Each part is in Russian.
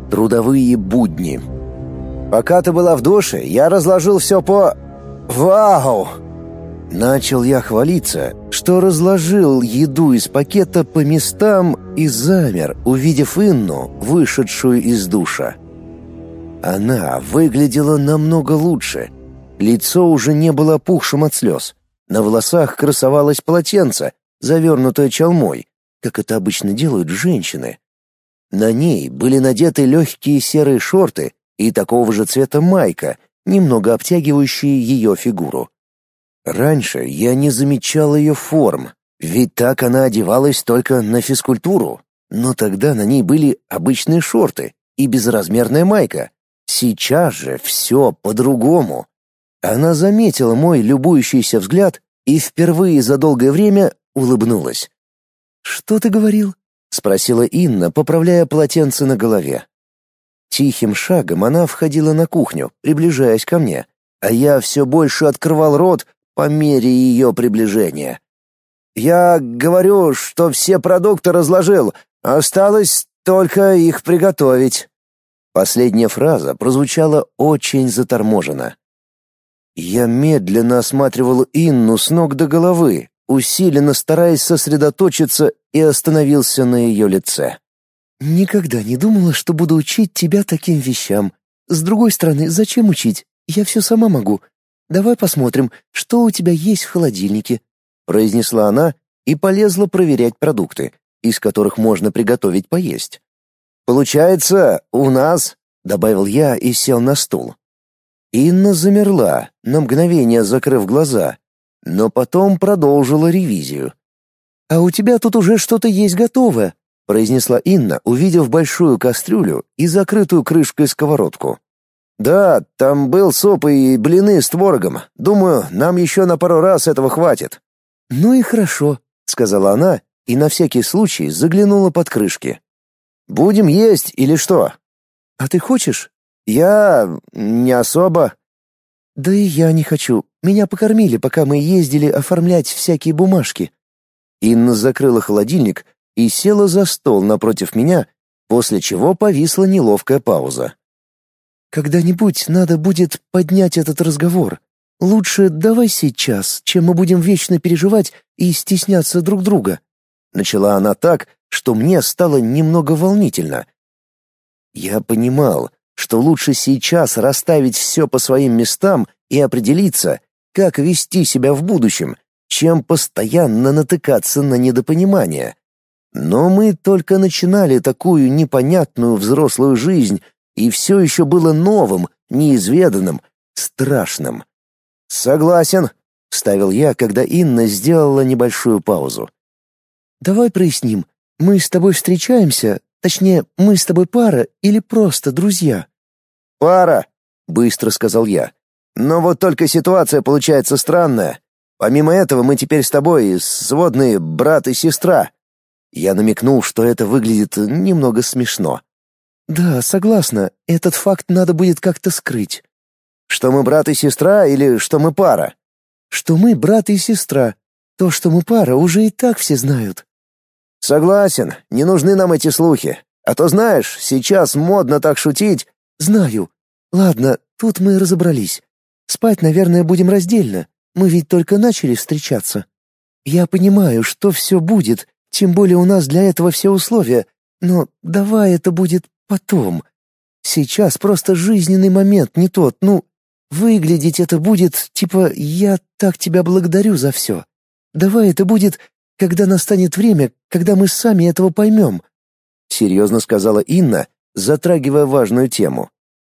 Трудовые будни. Пока ты была в душе, я разложил все по... Вау! Начал я хвалиться, что разложил еду из пакета по местам и замер, увидев Инну, вышедшую из душа. Она выглядела намного лучше. Лицо уже не было опухшим от слез. На волосах красовалось полотенце, завернутое чалмой, как это обычно делают женщины. На ней были надеты легкие серые шорты и такого же цвета майка, немного обтягивающие ее фигуру. Раньше я не замечал ее форм, ведь так она одевалась только на физкультуру. Но тогда на ней были обычные шорты и безразмерная майка. Сейчас же все по-другому. Она заметила мой любующийся взгляд и впервые за долгое время улыбнулась. «Что ты говорил?» — спросила Инна, поправляя полотенце на голове. Тихим шагом она входила на кухню, приближаясь ко мне, а я все больше открывал рот по мере ее приближения. «Я говорю, что все продукты разложил, осталось только их приготовить». Последняя фраза прозвучала очень заторможенно. Я медленно осматривал Инну с ног до головы, усиленно стараясь сосредоточиться, и остановился на ее лице. «Никогда не думала, что буду учить тебя таким вещам. С другой стороны, зачем учить? Я все сама могу. Давай посмотрим, что у тебя есть в холодильнике», — произнесла она и полезла проверять продукты, из которых можно приготовить поесть. «Получается, у нас...» — добавил я и сел на стул. Инна замерла, на мгновение закрыв глаза, но потом продолжила ревизию. «А у тебя тут уже что-то есть готовое», — произнесла Инна, увидев большую кастрюлю и закрытую крышкой сковородку. «Да, там был суп и блины с творогом. Думаю, нам еще на пару раз этого хватит». «Ну и хорошо», — сказала она и на всякий случай заглянула под крышки. «Будем есть или что?» «А ты хочешь?» «Я... не особо». «Да и я не хочу. Меня покормили, пока мы ездили оформлять всякие бумажки». Инна закрыла холодильник и села за стол напротив меня, после чего повисла неловкая пауза. «Когда-нибудь надо будет поднять этот разговор. Лучше давай сейчас, чем мы будем вечно переживать и стесняться друг друга». Начала она так, что мне стало немного волнительно. Я понимал, что лучше сейчас расставить все по своим местам и определиться, как вести себя в будущем, чем постоянно натыкаться на недопонимание. Но мы только начинали такую непонятную взрослую жизнь, и все еще было новым, неизведанным, страшным. «Согласен», — вставил я, когда Инна сделала небольшую паузу. «Давай проясним, мы с тобой встречаемся, точнее, мы с тобой пара или просто друзья?» «Пара», — быстро сказал я. «Но вот только ситуация получается странная. Помимо этого мы теперь с тобой сводные брат и сестра». Я намекнул, что это выглядит немного смешно. «Да, согласна, этот факт надо будет как-то скрыть». «Что мы брат и сестра или что мы пара?» «Что мы брат и сестра. То, что мы пара, уже и так все знают». «Согласен, не нужны нам эти слухи. А то, знаешь, сейчас модно так шутить». «Знаю. Ладно, тут мы разобрались. Спать, наверное, будем раздельно. Мы ведь только начали встречаться. Я понимаю, что все будет, тем более у нас для этого все условия, но давай это будет потом. Сейчас просто жизненный момент не тот, выглядеть это будет, типа, я так тебя благодарю за все. Давай это будет, когда настанет время, когда мы сами этого поймем», — серьезно сказала Инна, затрагивая важную тему.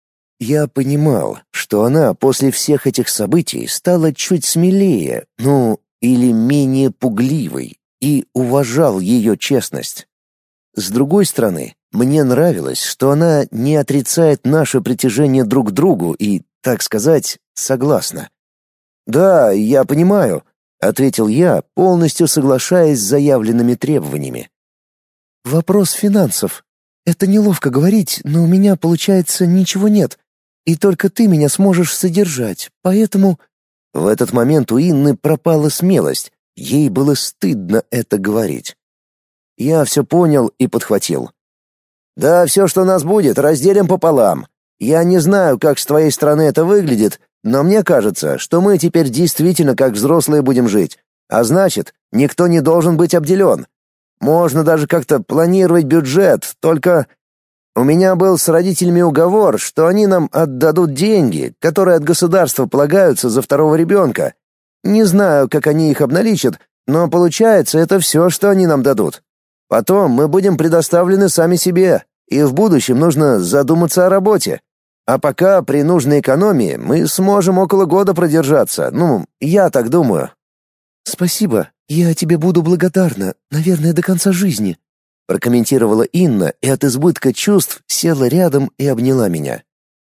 Я понимал, что она после всех этих событий стала чуть смелее, или менее пугливой, и уважал ее честность. С другой стороны, мне нравилось, что она не отрицает наше притяжение друг к другу и, так сказать, согласна. «Да, я понимаю», — ответил я, полностью соглашаясь с заявленными требованиями. «Вопрос финансов. Это неловко говорить, но у меня, получается, ничего нет, и только ты меня сможешь содержать, поэтому...» В этот момент у Инны пропала смелость, ей было стыдно это говорить. Я все понял и подхватил. Да, все, что у нас будет, разделим пополам. Я не знаю, как с твоей стороны это выглядит, но мне кажется, что мы теперь действительно как взрослые будем жить. А значит, никто не должен быть обделен. Можно даже как-то планировать бюджет, только у меня был с родителями уговор, что они нам отдадут деньги, которые от государства полагаются за второго ребенка. Не знаю, как они их обналичат, но получается, это все, что они нам дадут. Потом мы будем предоставлены сами себе, и в будущем нужно задуматься о работе. А пока при нужной экономии мы сможем около года продержаться. Ну, я так думаю. Спасибо. Я тебе буду благодарна, наверное, до конца жизни, прокомментировала Инна и от избытка чувств села рядом и обняла меня.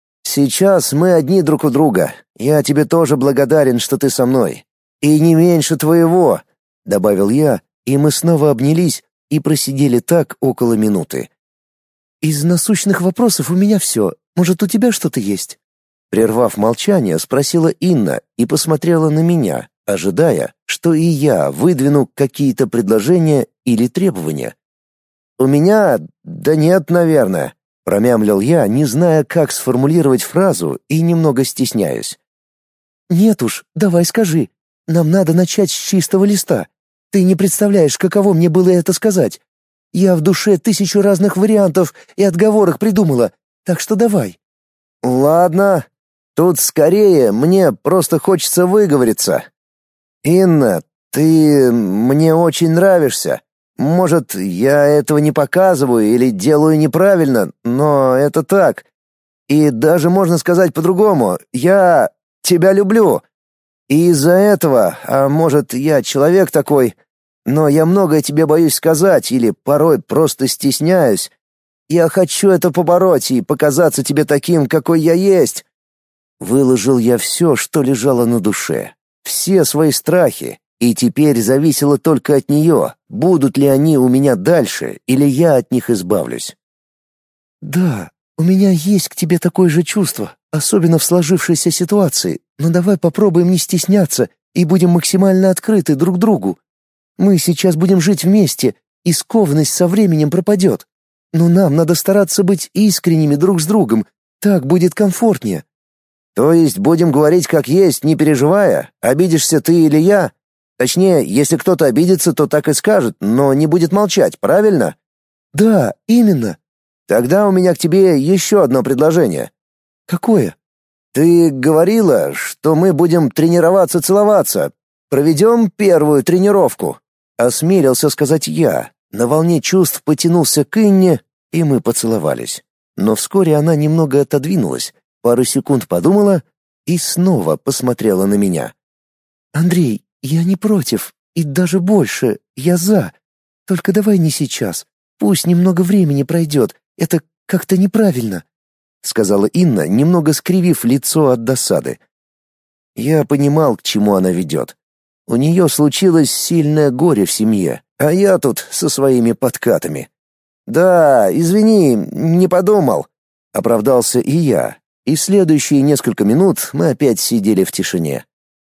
Сейчас мы одни друг у друга. Я тебе тоже благодарен, что ты со мной. И не меньше твоего, добавил я, и мы снова обнялись и просидели так около минуты. Из насущных вопросов у меня все. Может, у тебя что-то есть? Прервав молчание, спросила Инна и посмотрела на меня, ожидая, что и я выдвину какие-то предложения или требования. «У меня... да нет, наверное», — промямлил я, не зная, как сформулировать фразу и немного стесняясь. «Нет уж, давай скажи. Нам надо начать с чистого листа. Ты не представляешь, каково мне было это сказать. Я в душе 1000 разных вариантов и отговорок придумала, так что давай». «Ладно. Тут скорее мне просто хочется выговориться. Инна, ты мне очень нравишься. Может, я этого не показываю или делаю неправильно, но это так. И даже можно сказать по-другому. Я тебя люблю. И из-за этого, а может, я человек такой, но я многое тебе боюсь сказать или порой просто стесняюсь. Я хочу это побороть и показаться тебе таким, какой я есть. Выложил я все, что лежало на душе, все свои страхи, и теперь зависело только от нее, будут ли они у меня дальше, или я от них избавлюсь. «Да, у меня есть к тебе такое же чувство, особенно в сложившейся ситуации, но давай попробуем не стесняться и будем максимально открыты друг другу. Мы сейчас будем жить вместе, и скованность со временем пропадет. Но нам надо стараться быть искренними друг с другом, так будет комфортнее». То есть будем говорить как есть, не переживая, обидишься ты или я? Точнее, если кто-то обидится, то так и скажет, но не будет молчать, правильно? «Да, именно». Тогда у меня к тебе еще одно предложение. «Какое?» Ты говорила, что мы будем тренироваться целоваться. Проведем первую тренировку. Осмелился сказать я. На волне чувств потянулся к Инне, и мы поцеловались. Но вскоре она немного отодвинулась, пару секунд подумала и снова посмотрела на меня. «Андрей, я не против, и даже больше, я за. Только давай не сейчас. Пусть немного времени пройдет, это как-то неправильно», — сказала Инна, немного скривив лицо от досады. Я понимал, к чему она ведет. У нее случилось сильное горе в семье, а я тут со своими подкатами. «Да, извини, не подумал», — оправдался и я, и следующие несколько минут мы опять сидели в тишине.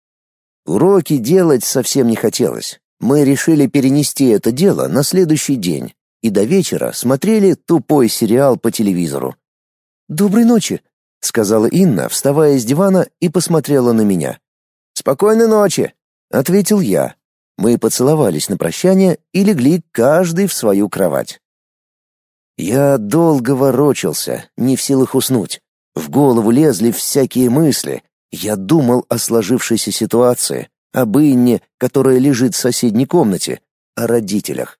Уроки делать совсем не хотелось. Мы решили перенести это дело на следующий день, и до вечера смотрели тупой сериал по телевизору. «Доброй ночи», — сказала Инна, вставая с дивана и посмотрела на меня. «Спокойной ночи», — ответил я. Мы поцеловались на прощание и легли каждый в свою кровать. Я долго ворочался, не в силах уснуть. В голову лезли всякие мысли. Я думал о сложившейся ситуации, об Инне, которая лежит в соседней комнате, о родителях.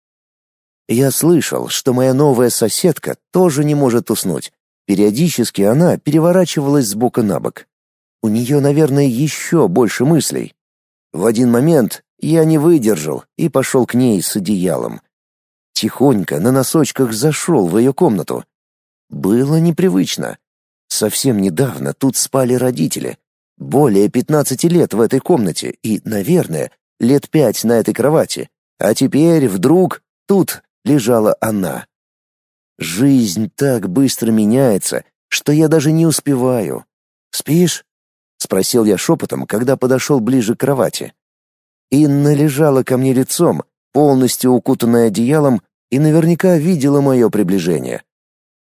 Я слышал, что моя новая соседка тоже не может уснуть. Периодически она переворачивалась с бока на бок. У нее, наверное, еще больше мыслей. В один момент я не выдержал и пошел к ней с одеялом. Тихонько на носочках зашел в ее комнату. Было непривычно. Совсем недавно тут спали родители. Более 15 лет в этой комнате и, наверное, лет 5 на этой кровати. А теперь вдруг тут лежала она. Жизнь так быстро меняется, что я даже не успеваю. «Спишь?» — спросил я шепотом, когда подошел ближе к кровати. Инна лежала ко мне лицом, полностью укутанная одеялом, и наверняка видела мое приближение.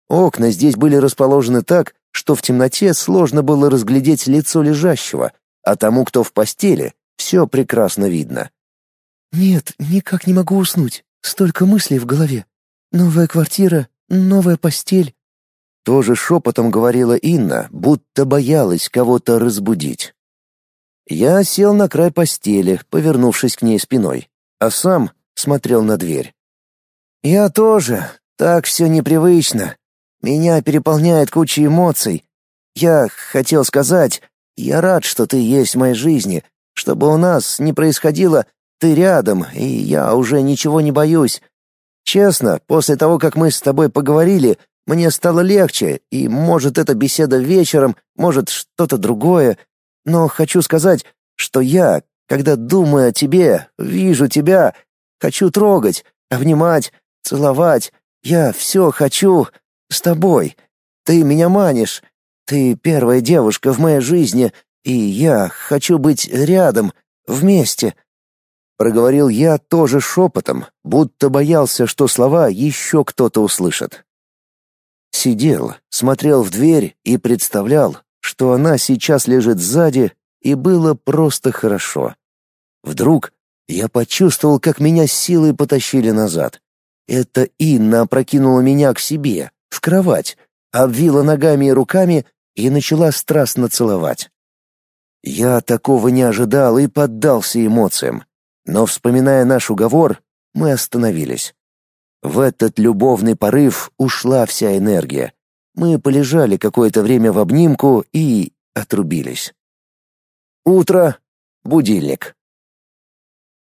Окна здесь были расположены так, что в темноте сложно было разглядеть лицо лежащего, а тому, кто в постели, все прекрасно видно. «Нет, никак не могу уснуть. Столько мыслей в голове. Новая квартира, новая постель». Тоже шепотом говорила Инна, будто боялась кого-то разбудить. Я сел на край постели, повернувшись к ней спиной, а сам смотрел на дверь. «Я тоже. Так все непривычно. Меня переполняет куча эмоций. Я хотел сказать, я рад, что ты есть в моей жизни, чтобы у нас не происходило, ты рядом, и я уже ничего не боюсь. Честно, после того, как мы с тобой поговорили, мне стало легче, и, может, это беседа вечером, может, что-то другое. Но хочу сказать, что я, когда думаю о тебе, вижу тебя, хочу трогать, обнимать, целовать. Я все хочу с тобой. Ты меня манишь. Ты первая девушка в моей жизни, и я хочу быть рядом, вместе». Проговорил я тоже шепотом, будто боялся, что слова еще кто-то услышит. Сидел, смотрел в дверь и представлял, что она сейчас лежит сзади, и было просто хорошо. Вдруг я почувствовал, как меня силой потащили назад. Это Инна опрокинула меня к себе, в кровать, обвила ногами и руками и начала страстно целовать. Я такого не ожидал и поддался эмоциям. Но, вспоминая наш уговор, мы остановились. В этот любовный порыв ушла вся энергия. Мы полежали какое-то время в обнимку и отрубились. Утро. Будильник.